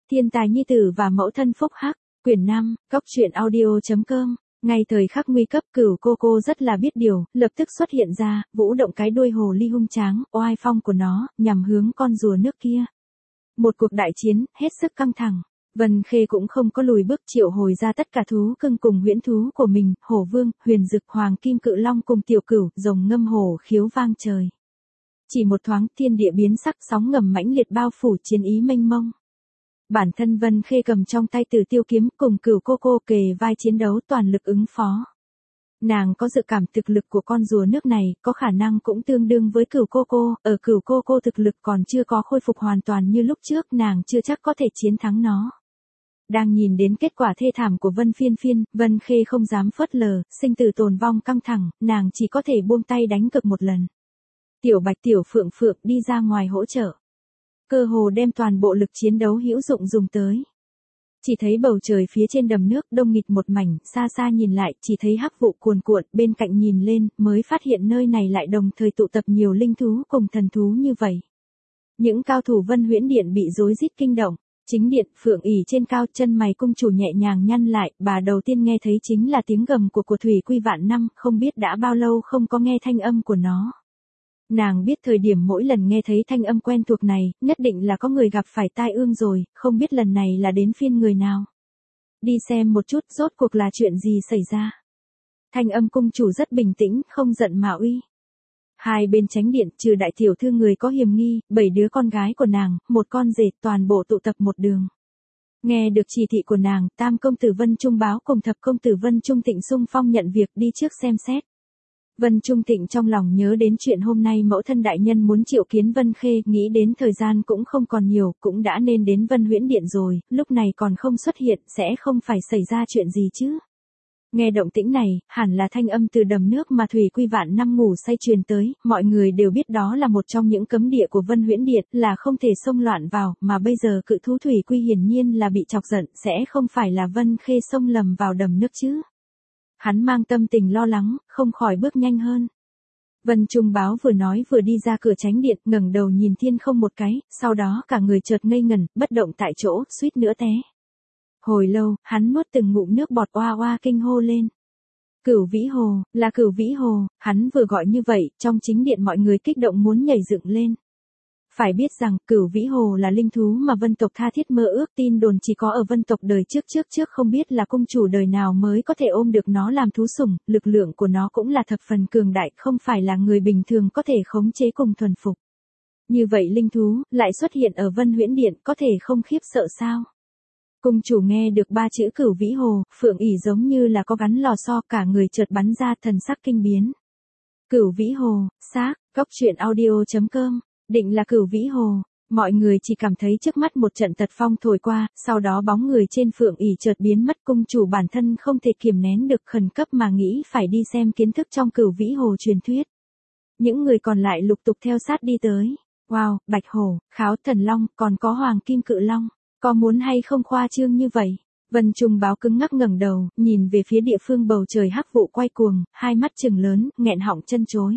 Thiên tài nhi tử và mẫu thân phúc hắc, quyển 5, góc truyện audio.com. Ngay thời khắc nguy cấp, Cửu cô rất là biết điều, lập tức xuất hiện ra, vũ động cái đuôi hồ ly hung tráng, oai phong của nó, nhằm hướng con rùa nước kia. Một cuộc đại chiến, hết sức căng thẳng. Vân Khê cũng không có lùi bước, triệu hồi ra tất cả thú cưng cùng huyễn thú của mình, hổ vương, huyền dực, hoàng kim cự long cùng tiểu cửu, rồng ngâm hổ khiếu vang trời. Chỉ một thoáng, thiên địa biến sắc, sóng ngầm mãnh liệt bao phủ, chiến ý mênh mông. Bản thân Vân Khê cầm trong tay Tử Tiêu kiếm, cùng Cửu cô kề vai chiến đấu, toàn lực ứng phó. Nàng có dự cảm thực lực của con rùa nước này có khả năng cũng tương đương với Cửu cô, ở Cửu cô thực lực còn chưa có khôi phục hoàn toàn như lúc trước, nàng chưa chắc có thể chiến thắng nó. Đang nhìn đến kết quả thê thảm của Vân Phiên Phiên, Vân Khê không dám phớt lờ, sinh tử tồn vong căng thẳng, nàng chỉ có thể buông tay đánh cược một lần. Tiểu Bạch Tiểu Phượng Phượng đi ra ngoài hỗ trợ. Cơ hồ đem toàn bộ lực chiến đấu hữu dụng dùng tới. Chỉ thấy bầu trời phía trên đầm nước đông nghịt một mảnh, xa xa nhìn lại, chỉ thấy hắc vụ cuồn cuộn, bên cạnh nhìn lên, mới phát hiện nơi này lại đồng thời tụ tập nhiều linh thú cùng thần thú như vậy. Những cao thủ Vân Huyễn Điện bị rối rít kinh động. Chính điện, Phượng ỷ trên cao, chân mày cung chủ nhẹ nhàng nhăn lại, bà đầu tiên nghe thấy chính là tiếng gầm của Thủy Quy Vạn Năm, không biết đã bao lâu không có nghe thanh âm của nó. Nàng biết thời điểm mỗi lần nghe thấy thanh âm quen thuộc này, nhất định là có người gặp phải tai ương rồi, không biết lần này là đến phiên người nào. Đi xem một chút, rốt cuộc là chuyện gì xảy ra. Thanh âm cung chủ rất bình tĩnh, không giận mà uy. Hai bên tránh điện, trừ đại tiểu thư người có hiềm nghi, 7 đứa con gái của nàng, một con rể, toàn bộ tụ tập một đường. Nghe được chỉ thị của nàng, Tam công tử Vân Trung Báo cùng Thập công tử Vân Trung Tịnh xung phong nhận việc đi trước xem xét. Vân Trung Tịnh trong lòng nhớ đến chuyện hôm nay mẫu thân đại nhân muốn triệu kiến Vân Khê, nghĩ đến thời gian cũng không còn nhiều, cũng đã nên đến Vân Huyễn Điện rồi, lúc này còn không xuất hiện, sẽ không phải xảy ra chuyện gì chứ. Nghe động tĩnh này, hẳn là thanh âm từ đầm nước mà Thủy Quy Vạn Năm ngủ say truyền tới, mọi người đều biết đó là một trong những cấm địa của Vân Huyễn Điện, là không thể xông loạn vào, mà bây giờ cự thú Thủy Quy hiển nhiên là bị chọc giận, sẽ không phải là Vân Khê xông lầm vào đầm nước chứ. Hắn mang tâm tình lo lắng, không khỏi bước nhanh hơn. Vân Trung Báo vừa nói vừa đi ra cửa tránh điện, ngẩng đầu nhìn thiên không một cái, sau đó cả người chợt ngây ngẩn, bất động tại chỗ, suýt nữa té. Hồi lâu, hắn nuốt từng ngụm nước bọt, oa oa kinh hô lên. Cửu Vĩ Hồ, là Cửu Vĩ Hồ, hắn vừa gọi như vậy, trong chính điện mọi người kích động muốn nhảy dựng lên. Phải biết rằng, Cửu Vĩ Hồ là linh thú mà vân tộc tha thiết mơ ước, tin đồn chỉ có ở vân tộc đời trước không biết là cung chủ đời nào mới có thể ôm được nó làm thú sủng, lực lượng của nó cũng là thập phần cường đại, không phải là người bình thường có thể khống chế cùng thuần phục. Như vậy linh thú, lại xuất hiện ở Vân Huyễn Điện, có thể không khiếp sợ sao? Cung chủ nghe được 3 chữ Cửu Vĩ Hồ, Phượng ỷ giống như là có gắn lò xo, cả người chợt bắn ra, thần sắc kinh biến. Cửu Vĩ Hồ, xác, góc truyện audio.com, định là Cửu Vĩ Hồ, mọi người chỉ cảm thấy trước mắt một trận tật phong thổi qua, sau đó bóng người trên Phượng ỷ chợt biến mất, cung chủ bản thân không thể kiềm nén được, khẩn cấp mà nghĩ phải đi xem kiến thức trong Cửu Vĩ Hồ truyền thuyết. Những người còn lại lục tục theo sát đi tới. Wow, Bạch Hổ, Kháo Thần Long, còn có Hoàng Kim Cự Long. Có muốn hay không khoa trương như vậy? Vân Trung Báo cứng ngắc ngẩng đầu, nhìn về phía địa phương bầu trời hắc vụ quay cuồng, hai mắt trừng lớn, nghẹn họng chân chối.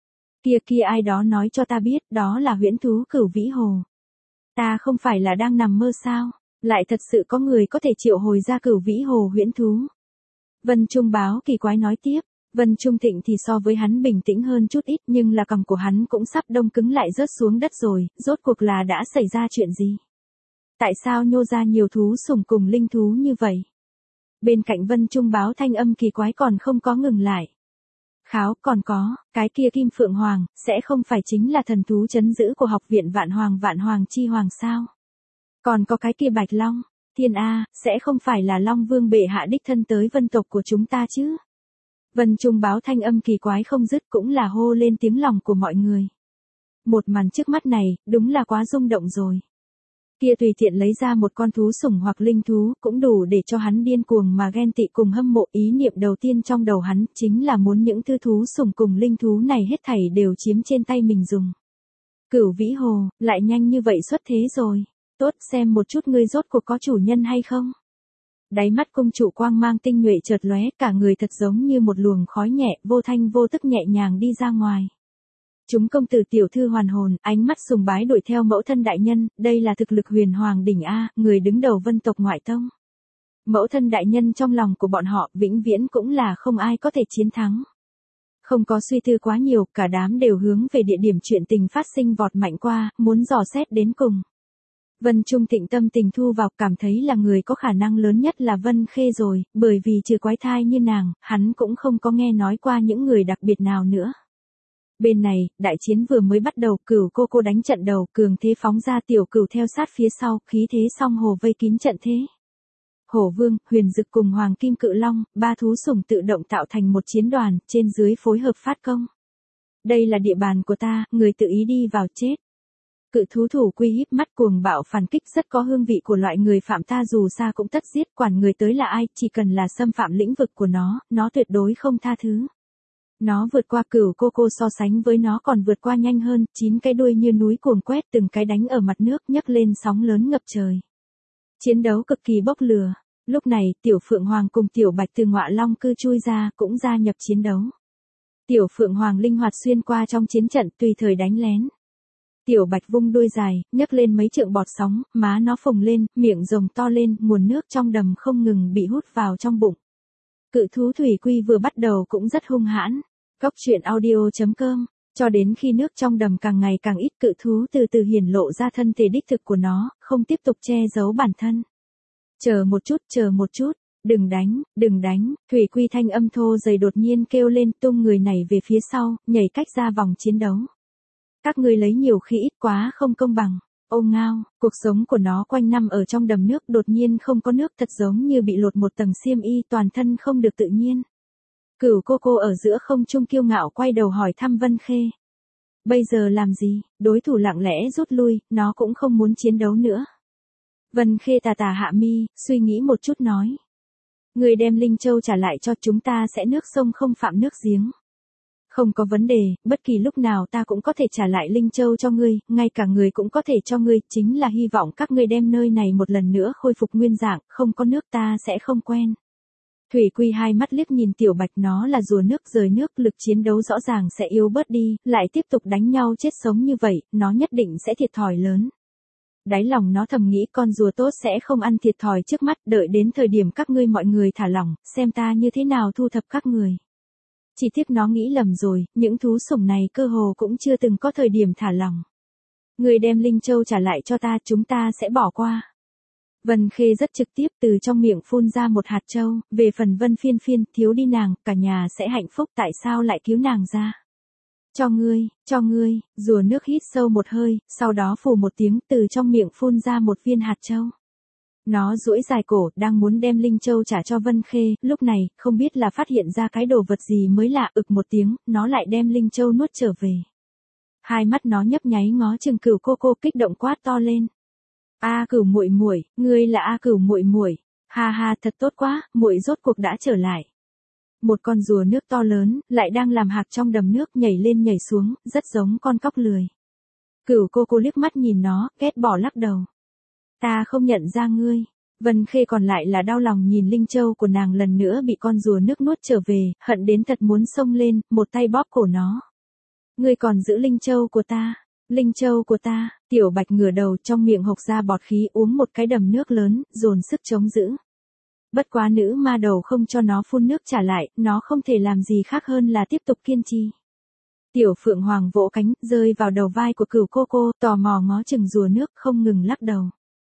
Kia ai đó nói cho ta biết, đó là huyễn thú Cửu Vĩ Hồ. Ta không phải là đang nằm mơ sao? Lại thật sự có người có thể triệu hồi ra Cửu Vĩ Hồ huyễn thú. Vân Trung Báo kỳ quái nói tiếp. Vân Trung Thịnh thì so với hắn bình tĩnh hơn chút ít, nhưng là cằm của hắn cũng sắp đông cứng lại rớt xuống đất rồi, rốt cuộc là đã xảy ra chuyện gì? Tại sao nhô ra nhiều thú sủng cùng linh thú như vậy? Bên cạnh Vân Trung Báo thanh âm kỳ quái còn không có ngừng lại. Kháo, còn có, cái kia Kim Phượng Hoàng, sẽ không phải chính là thần thú trấn giữ của học viện Vạn Hoàng Chi Hoàng sao? Còn có cái kia Bạch Long, Thiên A, sẽ không phải là Long Vương bệ hạ đích thân tới vân tộc của chúng ta chứ? Vân Trung Báo thanh âm kỳ quái không dứt, cũng là hô lên tiếng lòng của mọi người. Một màn trước mắt này, đúng là quá rung động rồi. Kia tùy tiện lấy ra một con thú sủng hoặc linh thú, cũng đủ để cho hắn điên cuồng mà ghen tị cùng hâm mộ. Ý niệm đầu tiên trong đầu hắn, chính là muốn những thư thú sủng cùng linh thú này hết thảy đều chiếm trên tay mình dùng. Cửu Vĩ Hồ, lại nhanh như vậy xuất thế rồi. Tốt, xem một chút ngươi rốt cuộc có chủ nhân hay không? Đáy mắt cung chủ quang mang tinh nhuệ chợt lóe, cả người thật giống như một luồng khói nhẹ, vô thanh vô tức nhẹ nhàng đi ra ngoài. Chúng công tử tiểu thư hoàn hồn, ánh mắt sùng bái đuổi theo mẫu thân đại nhân, đây là thực lực huyền hoàng đỉnh A, người đứng đầu vân tộc ngoại tông. Mẫu thân đại nhân trong lòng của bọn họ vĩnh viễn cũng là không ai có thể chiến thắng. Không có suy tư quá nhiều, cả đám đều hướng về địa điểm chuyện tình phát sinh vọt mạnh qua, muốn dò xét đến cùng. Vân Trung Thịnh tâm tình thu vào, cảm thấy là người có khả năng lớn nhất là Vân Khê rồi, bởi vì trừ quái thai như nàng, hắn cũng không có nghe nói qua những người đặc biệt nào nữa. Bên này, đại chiến vừa mới bắt đầu, Cửu cô đánh trận đầu, cường thế phóng ra, tiểu Cửu theo sát phía sau, khí thế song hồ vây kín trận thế. Hổ Vương, Huyền Dực cùng Hoàng Kim Cự Long, ba thú sủng tự động tạo thành một chiến đoàn, trên dưới phối hợp phát công. Đây là địa bàn của ta, người tự ý đi vào chết. Cự thú thủ quy híp mắt cuồng bạo phản kích, rất có hương vị của loại người phạm, ta dù xa cũng tất giết, quản người tới là ai, chỉ cần là xâm phạm lĩnh vực của nó tuyệt đối không tha thứ. Nó vượt qua Cửu cô so sánh với nó còn vượt qua nhanh hơn, 9 cái đuôi như núi cuồng quét, từng cái đánh ở mặt nước, nhấc lên sóng lớn ngập trời. Chiến đấu cực kỳ bốc lửa. Lúc này, Tiểu Phượng Hoàng cùng Tiểu Bạch từ Ngọa Long cư chui ra, cũng gia nhập chiến đấu. Tiểu Phượng Hoàng linh hoạt xuyên qua trong chiến trận, tùy thời đánh lén. Tiểu Bạch vung đuôi dài, nhấc lên mấy trượng bọt sóng, má nó phồng lên, miệng rồng to lên, nguồn nước trong đầm không ngừng bị hút vào trong bụng. Cự thú thủy quy vừa bắt đầu cũng rất hung hãn. Góc truyện audio.com, cho đến khi nước trong đầm càng ngày càng ít, cự thú từ từ hiển lộ ra thân thể đích thực của nó, không tiếp tục che giấu bản thân. Chờ một chút, đừng đánh, thủy quy thanh âm thô dày đột nhiên kêu lên, tung người này về phía sau, nhảy cách ra vòng chiến đấu. Các ngươi lấy nhiều khi ít quá không công bằng. Ô ngao, cuộc sống của nó quanh năm ở trong đầm nước, đột nhiên không có nước, thật giống như bị lột một tầng xiêm y, toàn thân không được tự nhiên. Cửu cô ở giữa không trung kiêu ngạo quay đầu hỏi thăm Vân Khê. Bây giờ làm gì? Đối thủ lặng lẽ rút lui, nó cũng không muốn chiến đấu nữa. Vân Khê tà tà hạ mi, suy nghĩ một chút nói. Người đem Linh Châu trả lại cho chúng ta, sẽ nước sông không phạm nước giếng. Không có vấn đề, bất kỳ lúc nào ta cũng có thể trả lại Linh Châu cho ngươi, ngay cả người cũng có thể cho ngươi, chính là hy vọng các ngươi đem nơi này một lần nữa khôi phục nguyên dạng, không có nước ta sẽ không quen. Thủy Quy hai mắt liếc nhìn Tiểu Bạch, nó là rùa nước, rời nước, lực chiến đấu rõ ràng sẽ yếu bớt đi, lại tiếp tục đánh nhau chết sống như vậy, nó nhất định sẽ thiệt thòi lớn. Đáy lòng nó thầm nghĩ con rùa tốt sẽ không ăn thiệt thòi trước mắt, đợi đến thời điểm các ngươi mọi người thả lỏng, xem ta như thế nào thu thập các người. Chỉ tiếc nó nghĩ lầm rồi, những thú sủng này cơ hồ cũng chưa từng có thời điểm thả lỏng. Người đem Linh Châu trả lại cho ta, chúng ta sẽ bỏ qua. Vân Khê rất trực tiếp, từ trong miệng phun ra một hạt châu, về phần Vân Phiên Phiên, thiếu đi nàng, cả nhà sẽ hạnh phúc, tại sao lại cứu nàng ra? Cho ngươi, rùa nước hít sâu một hơi, sau đó phù một tiếng, từ trong miệng phun ra một viên hạt châu. Nó duỗi dài cổ, đang muốn đem Linh Châu trả cho Vân Khê, lúc này, không biết là phát hiện ra cái đồ vật gì mới lạ, ực một tiếng, nó lại đem Linh Châu nuốt trở về. Hai mắt nó nhấp nháy ngó chừng Cửu cô kích động quát to lên. A Cửu muội muội, ngươi là A Cửu muội muội, ha ha, thật tốt quá, muội rốt cuộc đã trở lại. Một con rùa nước to lớn, lại đang làm hạc trong đầm nước, nhảy lên nhảy xuống, rất giống con cóc lười. Cửu cô liếc mắt nhìn nó, ghét bỏ lắc đầu. Ta không nhận ra ngươi. Vân Khê còn lại là đau lòng nhìn Linh Châu của nàng lần nữa bị con rùa nước nuốt trở về, hận đến thật muốn xông lên, một tay bóp cổ nó. Ngươi còn giữ Linh Châu của ta. Linh Châu của ta. Tiểu Bạch ngửa đầu, trong miệng hộc ra bọt khí, uống một cái đầm nước lớn, dồn sức chống giữ. Bất quá nữ ma đầu không cho nó phun nước trả lại, nó không thể làm gì khác hơn là tiếp tục kiên trì. Tiểu Phượng Hoàng vỗ cánh, rơi vào đầu vai của Cửu cô, tò mò ngó chừng rùa nước, không ngừng lắc đầu.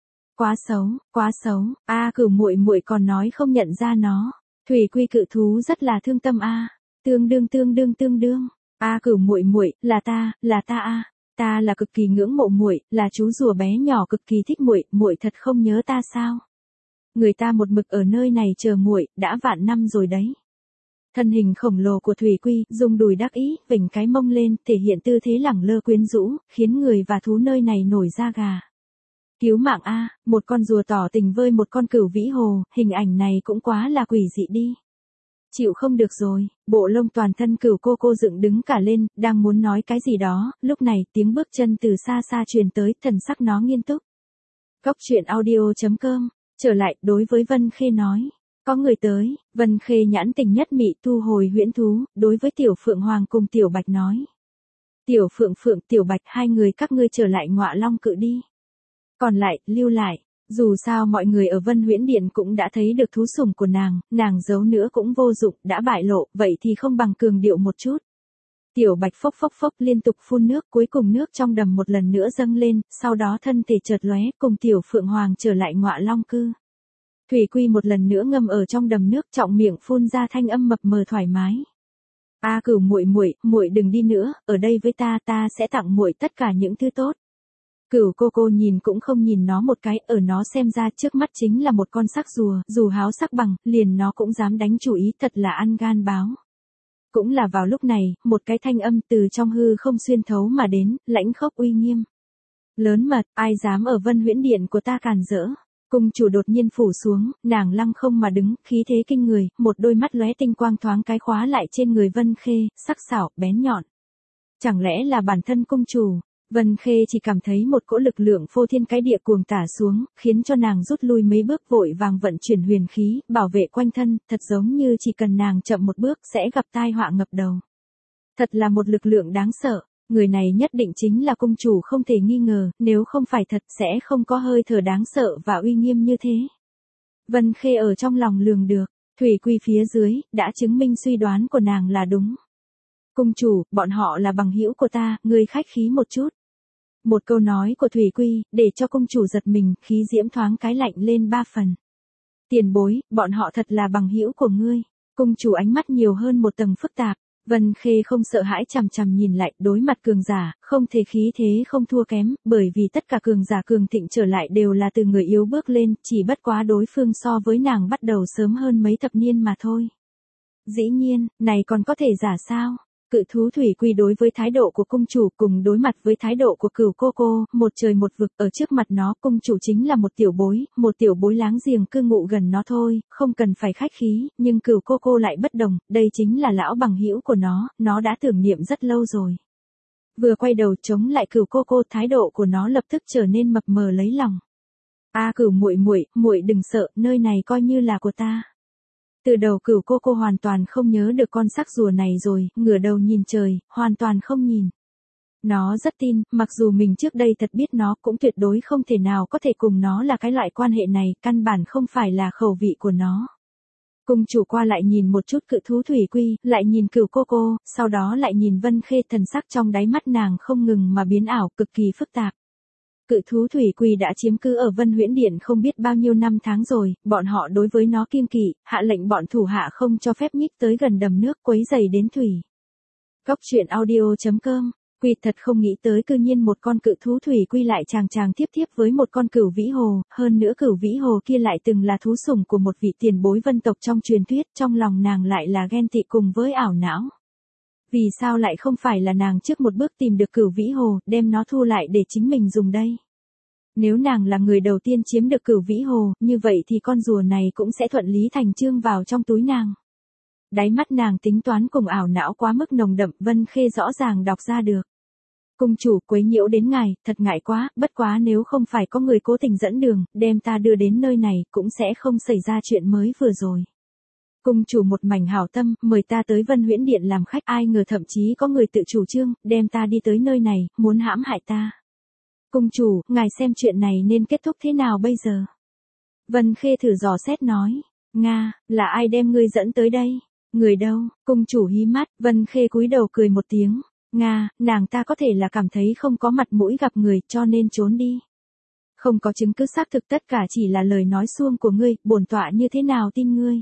Quá xấu, A Cửu muội muội còn nói không nhận ra nó. Thủy Quy cự thú rất là thương tâm a. Tương đương. A Cửu muội muội, là ta a. Ta là cực kỳ ngưỡng mộ muội, là chú rùa bé nhỏ cực kỳ thích muội, muội thật không nhớ ta sao? Người ta một mực ở nơi này chờ muội, đã vạn năm rồi đấy. Thân hình khổng lồ của Thủy Quy, dùng đùi đắc ý, vểnh cái mông lên, thể hiện tư thế lẳng lơ quyến rũ, khiến người và thú nơi này nổi da gà. Cứu mạng a, một con rùa tỏ tình với một con cửu vĩ hồ, hình ảnh này cũng quá là quỷ dị đi. Chịu không được rồi, bộ lông toàn thân Cửu cô dựng đứng cả lên, đang muốn nói cái gì đó, lúc này tiếng bước chân từ xa xa truyền tới, thần sắc nó nghiêm túc. Góc truyện audio.com, trở lại, đối với Vân Khê nói. Có người tới, Vân Khê nhãn tình nhất mị thu hồi huyễn thú, đối với Tiểu Phượng Hoàng cùng Tiểu Bạch nói. Tiểu Phượng Phượng, Tiểu Bạch, hai người các ngươi trở lại Ngọa Long Cự đi. Còn lại, lưu lại. Dù sao mọi người ở Vân Huyễn Điện cũng đã thấy được thú sủng của nàng giấu nữa cũng vô dụng, đã bại lộ, vậy thì không bằng cường điệu một chút. Tiểu Bạch phốc phốc phốc liên tục phun nước, cuối cùng nước trong đầm một lần nữa dâng lên, sau đó thân thể chợt lóe, cùng Tiểu Phượng Hoàng trở lại Ngọa Long Cư. Thủy Quy một lần nữa ngâm ở trong đầm nước, trọng miệng phun ra thanh âm mập mờ thoải mái. A Cửu muội muội, muội đừng đi nữa, ở đây với ta sẽ tặng muội tất cả những thứ tốt. Cửu cô nhìn cũng không nhìn nó một cái, ở nó xem ra trước mắt chính là một con sắc rùa, dù háo sắc bằng, liền nó cũng dám đánh chủ ý, thật là ăn gan báo. Cũng là vào lúc này, một cái thanh âm từ trong hư không xuyên thấu mà đến, lãnh khốc uy nghiêm. Lớn mật, ai dám ở Vân Huyễn Điện của ta càn rỡ. Cung chủ đột nhiên phủ xuống, nàng lăng không mà đứng, khí thế kinh người, một đôi mắt lóe tinh quang thoáng cái khóa lại trên người Vân Khê, sắc sảo, bén nhọn. Chẳng lẽ là bản thân cung chủ? Vân Khê chỉ cảm thấy một cỗ lực lượng phô thiên cái địa cuồng tả xuống, khiến cho nàng rút lui mấy bước, vội vàng vận chuyển huyền khí, bảo vệ quanh thân, thật giống như chỉ cần nàng chậm một bước sẽ gặp tai họa ngập đầu. Thật là một lực lượng đáng sợ, người này nhất định chính là cung chủ không thể nghi ngờ, nếu không phải thật sẽ không có hơi thở đáng sợ và uy nghiêm như thế. Vân Khê ở trong lòng lường được, Thủy Quy phía dưới, đã chứng minh suy đoán của nàng là đúng. Cung chủ, bọn họ là bằng hữu của ta, ngươi khách khí một chút. Một câu nói của Thủy Quy, để cho cung chủ giật mình, khí diễm thoáng cái lạnh lên 3 phần. Tiền bối, bọn họ thật là bằng hữu của ngươi. Cung chủ ánh mắt nhiều hơn một tầng phức tạp. Vân Khê không sợ hãi chằm chằm nhìn lại, đối mặt cường giả, không thể khí thế không thua kém, bởi vì tất cả cường giả cường thịnh trở lại đều là từ người yếu bước lên, chỉ bất quá đối phương so với nàng bắt đầu sớm hơn mấy thập niên mà thôi. Dĩ nhiên, này còn có thể giả sao? Cự thú Thủy Quy đối với thái độ của cung chủ cùng đối mặt với thái độ của Cửu cô, một trời một vực, ở trước mặt nó cung chủ chính là một tiểu bối láng giềng cư ngụ gần nó thôi, không cần phải khách khí, nhưng Cửu cô lại bất đồng, đây chính là lão bằng hữu của nó đã tưởng niệm rất lâu rồi. Vừa quay đầu chống lại Cửu cô, thái độ của nó lập tức trở nên mập mờ lấy lòng. A Cửu muội muội đừng sợ, nơi này coi như là của ta. Từ đầu Cửu cô hoàn toàn không nhớ được con sắc rùa này rồi, ngửa đầu nhìn trời, hoàn toàn không nhìn. Nó rất tin, mặc dù mình trước đây thật biết nó cũng tuyệt đối không thể nào có thể cùng nó là cái loại quan hệ này, căn bản không phải là khẩu vị của nó. Cung chủ qua lại nhìn một chút cự thú Thủy Quy, lại nhìn Cửu cô, sau đó lại nhìn Vân Khê, thần sắc trong đáy mắt nàng không ngừng mà biến ảo, cực kỳ phức tạp. Cự thú Thủy Quy đã chiếm cứ ở Vân Huyễn Điện không biết bao nhiêu năm tháng rồi, bọn họ đối với nó kiêng kỵ, hạ lệnh bọn thủ hạ không cho phép nhích tới gần đầm nước quấy rầy đến thủy. Góc truyện audio.com, Quy thật không nghĩ tới cư nhiên một con cự thú Thủy Quy lại chàng tiếp với một con Cửu Vĩ Hồ, hơn nữa Cửu Vĩ Hồ kia lại từng là thú sủng của một vị tiền bối vân tộc trong truyền thuyết, trong lòng nàng lại là ghen tị cùng với ảo não. Vì sao lại không phải là nàng trước một bước tìm được Cửu Vĩ Hồ, đem nó thu lại để chính mình dùng đây? Nếu nàng là người đầu tiên chiếm được Cửu Vĩ Hồ, như vậy thì con rùa này cũng sẽ thuận lý thành chương vào trong túi nàng. Đáy mắt nàng tính toán cùng ảo não quá mức nồng đậm, Vân Khê rõ ràng đọc ra được. Cung chủ, quấy nhiễu đến ngài, thật ngại quá, bất quá nếu không phải có người cố tình dẫn đường, đem ta đưa đến nơi này, cũng sẽ không xảy ra chuyện mới vừa rồi. Cung chủ một mảnh hảo tâm, mời ta tới Vân Huyễn Điện làm khách, ai ngờ thậm chí có người tự chủ trương, đem ta đi tới nơi này, muốn hãm hại ta. Cung chủ, ngài xem chuyện này nên kết thúc thế nào bây giờ? Vân Khê thử dò xét nói. Nga, là ai đem ngươi dẫn tới đây? Người đâu? Cung chủ hí mắt, Vân Khê cúi đầu cười một tiếng. Nga, nàng ta có thể là cảm thấy không có mặt mũi gặp người cho nên trốn đi. Không có chứng cứ xác thực, tất cả chỉ là lời nói suông của ngươi, bổn tọa như thế nào tin ngươi?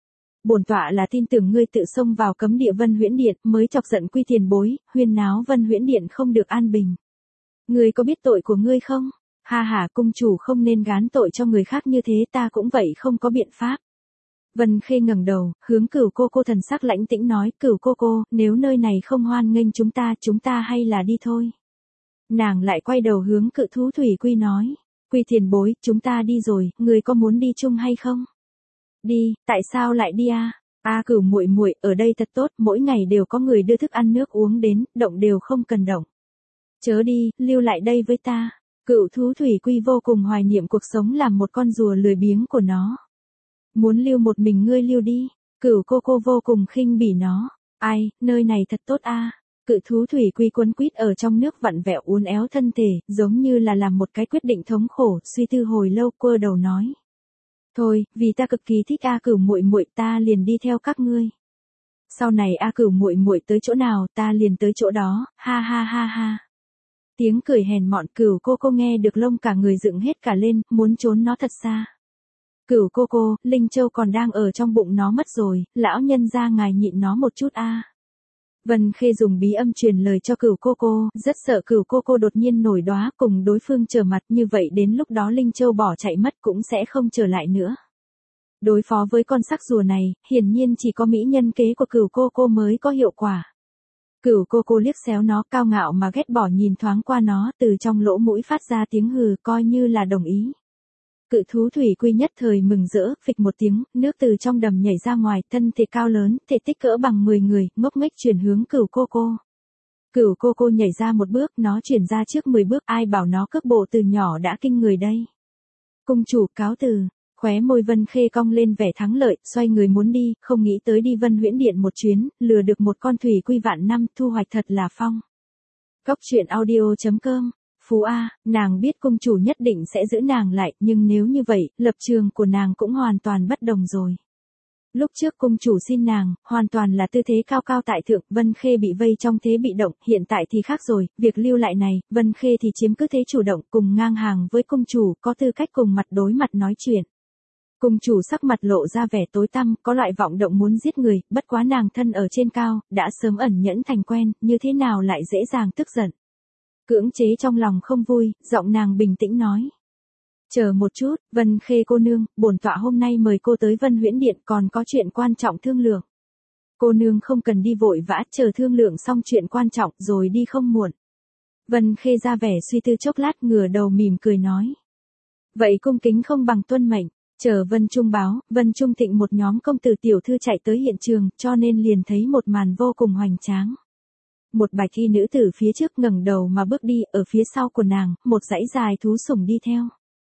Bổn tọa là tin tưởng ngươi tự xông vào cấm địa Vân Huyễn Điện mới chọc giận Quy tiền bối, huyên náo Vân Huyễn Điện không được an bình. Ngươi có biết tội của ngươi không? Ha ha, cung chủ không nên gán tội cho người khác như thế, ta cũng vậy không có biện pháp. Vân Khê ngẩng đầu, hướng Cửu cô thần sắc lãnh tĩnh nói, Cửu cô, nếu nơi này không hoan nghênh chúng ta hay là đi thôi. Nàng lại quay đầu hướng cự thú Thủy Quy nói, Quy tiền bối, chúng ta đi rồi, ngươi có muốn đi chung hay không? Đi, tại sao lại đi a? A Cửu muội muội, ở đây thật tốt, mỗi ngày đều có người đưa thức ăn nước uống đến, động đều không cần động. Chớ đi, lưu lại đây với ta. Cửu thú Thủy Quy vô cùng hoài niệm cuộc sống làm một con rùa lười biếng của nó. Muốn lưu một mình ngươi lưu đi. Cửu cô vô cùng khinh bỉ nó. Ai, nơi này thật tốt a. Cự thú thủy quy quấn quýt ở trong nước vặn vẹo uốn éo thân thể, giống như là làm một cái quyết định thống khổ, suy tư hồi lâu quơ đầu nói. Thôi, vì ta cực kỳ thích A Cửu muội muội, ta liền đi theo các ngươi. Sau này A Cửu muội muội tới chỗ nào, ta liền tới chỗ đó, ha ha ha ha. Tiếng cười hèn mọn Cửu cô nghe được lông cả người dựng hết cả lên, muốn trốn nó thật xa. Cửu cô, Linh Châu còn đang ở trong bụng nó mất rồi, lão nhân gia ngài nhịn nó một chút a. Vân Khê dùng bí âm truyền lời cho Cửu cô, rất sợ Cửu cô đột nhiên nổi đóa cùng đối phương trở mặt, như vậy đến lúc đó Linh Châu bỏ chạy mất cũng sẽ không trở lại nữa. Đối phó với con sắc rùa này, hiển nhiên chỉ có mỹ nhân kế của Cửu cô mới có hiệu quả. Cửu cô liếc xéo nó, cao ngạo mà ghét bỏ nhìn thoáng qua nó, từ trong lỗ mũi phát ra tiếng hừ, coi như là đồng ý. Cự thú thủy quy nhất thời mừng rỡ, phịch một tiếng, nước từ trong đầm nhảy ra ngoài, thân thể cao lớn, thể tích cỡ bằng 10 người, ngốc nghếch chuyển hướng Cửu cô. Cửu cô nhảy ra một bước, nó chuyển ra trước 10 bước, ai bảo nó cước bộ từ nhỏ đã kinh người đây. Cung chủ cáo từ, khóe môi Vân Khê cong lên vẻ thắng lợi, xoay người muốn đi, không nghĩ tới đi Vân Huyễn Điện một chuyến, lừa được một con thủy quy vạn năm, thu hoạch thật là phong. Góc truyện audio.com. Phú A, nàng biết cung chủ nhất định sẽ giữ nàng lại, nhưng nếu như vậy, lập trường của nàng cũng hoàn toàn bất đồng rồi. Lúc trước cung chủ xin nàng, hoàn toàn là tư thế cao cao tại thượng, Vân Khê bị vây trong thế bị động, hiện tại thì khác rồi, việc lưu lại này, Vân Khê thì chiếm cứ thế chủ động, cùng ngang hàng với cung chủ, có tư cách cùng mặt đối mặt nói chuyện. Cung chủ sắc mặt lộ ra vẻ tối tăm, có loại vọng động muốn giết người, bất quá nàng thân ở trên cao, đã sớm ẩn nhẫn thành quen, như thế nào lại dễ dàng tức giận. Cưỡng chế trong lòng không vui, giọng nàng bình tĩnh nói. Chờ một chút, Vân Khê cô nương, bổn tọa hôm nay mời cô tới Vân Huyễn Điện, còn có chuyện quan trọng thương lượng. Cô nương không cần đi vội vã, chờ thương lượng xong chuyện quan trọng rồi đi không muộn. Vân Khê ra vẻ suy tư chốc lát, ngửa đầu mỉm cười nói. Vậy cung kính không bằng tuân mệnh. Chờ Vân Trung báo, Vân Trung Thịnh một nhóm công tử tiểu thư chạy tới hiện trường, cho nên liền thấy một màn vô cùng hoành tráng. Một bạch y nữ tử phía trước ngẩng đầu mà bước đi, ở phía sau của nàng, một dãy dài thú sủng đi theo.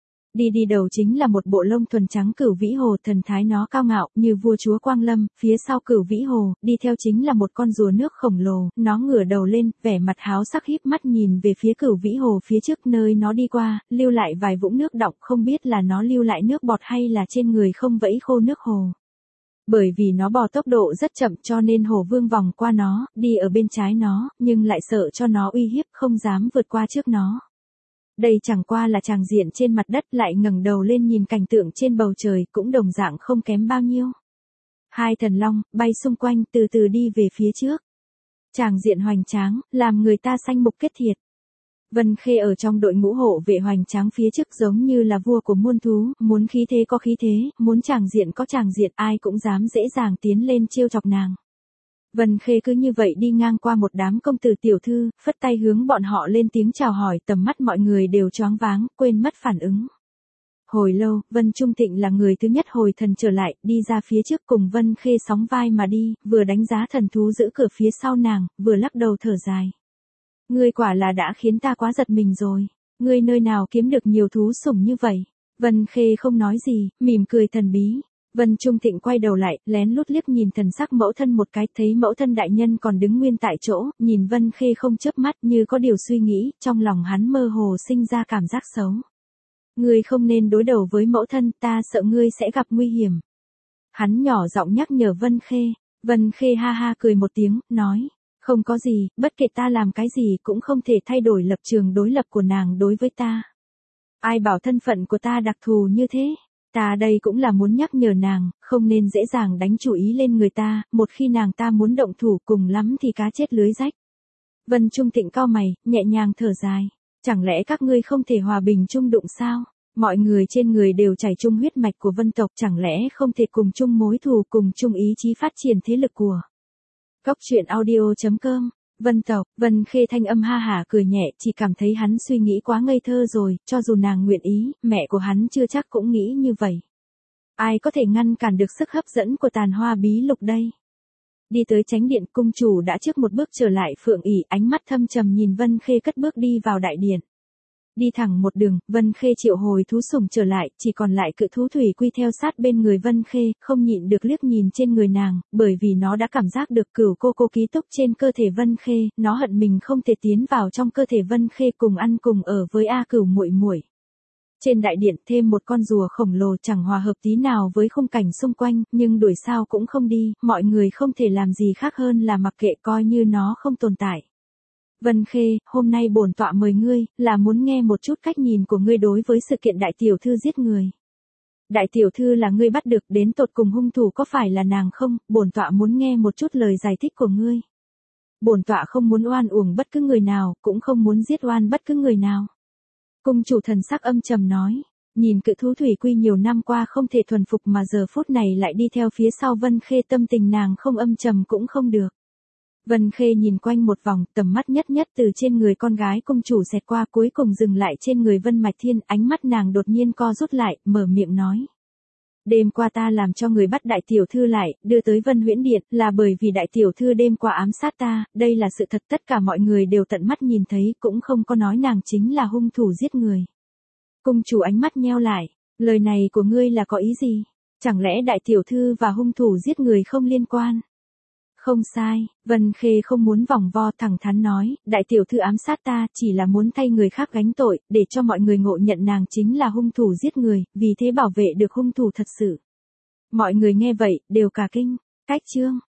Đi đầu chính là một bộ lông thuần trắng Cửu Vĩ Hồ, thần thái nó cao ngạo, như vua chúa Quang Lâm, phía sau Cửu Vĩ Hồ, đi theo chính là một con rùa nước khổng lồ, nó ngửa đầu lên, vẻ mặt háo sắc híp mắt nhìn về phía Cửu Vĩ Hồ phía trước nơi nó đi qua, lưu lại vài vũng nước đọng, không biết là nó lưu lại nước bọt hay là trên người không vẫy khô nước hồ. Bởi vì nó bò tốc độ rất chậm cho nên Hồ Vương vòng qua nó, đi ở bên trái nó, nhưng lại sợ cho nó uy hiếp, không dám vượt qua trước nó. Đây chẳng qua là tràng diện trên mặt đất, lại ngẩng đầu lên nhìn cảnh tượng trên bầu trời, cũng đồng dạng không kém bao nhiêu. Hai thần long, bay xung quanh, từ từ đi về phía trước. Tràng diện hoành tráng, làm người ta sanh mục kết thiệt. Vân Khê ở trong đội ngũ hộ vệ hoành tráng phía trước giống như là vua của muôn thú, muốn khí thế có khí thế, muốn tràng diện có tràng diện, ai cũng dám dễ dàng tiến lên trêu chọc nàng. Vân Khê cứ như vậy đi ngang qua một đám công tử tiểu thư, phất tay hướng bọn họ lên tiếng chào hỏi, tầm mắt mọi người đều choáng váng, quên mất phản ứng. Hồi lâu, Vân Trung Thịnh là người thứ nhất hồi thần trở lại, đi ra phía trước cùng Vân Khê sóng vai mà đi, vừa đánh giá thần thú giữ cửa phía sau nàng, vừa lắc đầu thở dài. Ngươi quả là đã khiến ta quá giật mình rồi. Ngươi nơi nào kiếm được nhiều thú sủng như vậy? Vân Khê không nói gì, mỉm cười thần bí. Vân Trung Thịnh quay đầu lại, lén lút liếc nhìn thần sắc mẫu thân một cái, thấy mẫu thân đại nhân còn đứng nguyên tại chỗ, nhìn Vân Khê không chớp mắt như có điều suy nghĩ, trong lòng hắn mơ hồ sinh ra cảm giác xấu. Ngươi không nên đối đầu với mẫu thân, ta sợ ngươi sẽ gặp nguy hiểm. Hắn nhỏ giọng nhắc nhở Vân Khê. Vân Khê ha ha cười một tiếng, nói. Không có gì, bất kể ta làm cái gì cũng không thể thay đổi lập trường đối lập của nàng đối với ta. Ai bảo thân phận của ta đặc thù như thế? Ta đây cũng là muốn nhắc nhở nàng, không nên dễ dàng đánh chủ ý lên người ta, một khi nàng ta muốn động thủ cùng lắm thì cá chết lưới rách. Vân Trung Thịnh cau mày, nhẹ nhàng thở dài. Chẳng lẽ các ngươi không thể hòa bình chung đụng sao? Mọi người trên người đều chảy chung huyết mạch của Vân tộc, chẳng lẽ không thể cùng chung mối thù, cùng chung ý chí phát triển thế lực của. Góc truyện audio.com. Vân tộc, Vân Khê thanh âm ha hả cười nhẹ, chỉ cảm thấy hắn suy nghĩ quá ngây thơ rồi, cho dù nàng nguyện ý, mẹ của hắn chưa chắc cũng nghĩ như vậy. Ai có thể ngăn cản được sức hấp dẫn của Tàn Hoa Bí Lục đây? Đi tới chánh điện, cung chủ đã trước một bước trở lại Phượng ỷ, ánh mắt thâm trầm nhìn Vân Khê cất bước đi vào đại điện. Đi thẳng một đường, Vân Khê triệu hồi thú sủng trở lại, chỉ còn lại cự thú thủy quy theo sát bên người Vân Khê, không nhịn được liếc nhìn trên người nàng, bởi vì nó đã cảm giác được cửu cô cô ký túc trên cơ thể Vân Khê, nó hận mình không thể tiến vào trong cơ thể Vân Khê cùng ăn cùng ở với A Cửu muội muội. Trên đại điện thêm một con rùa khổng lồ chẳng hòa hợp tí nào với khung cảnh xung quanh, nhưng đuổi sao cũng không đi, mọi người không thể làm gì khác hơn là mặc kệ coi như nó không tồn tại. Vân Khê, hôm nay bổn tọa mời ngươi, là muốn nghe một chút cách nhìn của ngươi đối với sự kiện đại tiểu thư giết người. Đại tiểu thư là ngươi bắt được, đến tột cùng hung thủ có phải là nàng không, bổn tọa muốn nghe một chút lời giải thích của ngươi. Bổn tọa không muốn oan uổng bất cứ người nào, cũng không muốn giết oan bất cứ người nào. Cung chủ thần sắc âm trầm nói, nhìn cự thú thủy quy nhiều năm qua không thể thuần phục mà giờ phút này lại đi theo phía sau Vân Khê, tâm tình nàng không âm trầm cũng không được. Vân Khê nhìn quanh một vòng, tầm mắt nhất nhất từ trên người con gái cung chủ xẹt qua cuối cùng dừng lại trên người Vân Mạch Thiên, ánh mắt nàng đột nhiên co rút lại, mở miệng nói. Đêm qua ta làm cho người bắt đại tiểu thư lại, đưa tới Vân Huyễn Điện, là bởi vì đại tiểu thư đêm qua ám sát ta, đây là sự thật, tất cả mọi người đều tận mắt nhìn thấy, cũng không có nói nàng chính là hung thủ giết người. Cung chủ ánh mắt nheo lại, lời này của ngươi là có ý gì? Chẳng lẽ đại tiểu thư và hung thủ giết người không liên quan? Không sai, Vân Khê không muốn vòng vo, thẳng thắn nói, đại tiểu thư ám sát ta chỉ là muốn thay người khác gánh tội, để cho mọi người ngộ nhận nàng chính là hung thủ giết người, vì thế bảo vệ được hung thủ thật sự. Mọi người nghe vậy, đều cả kinh, cách chương.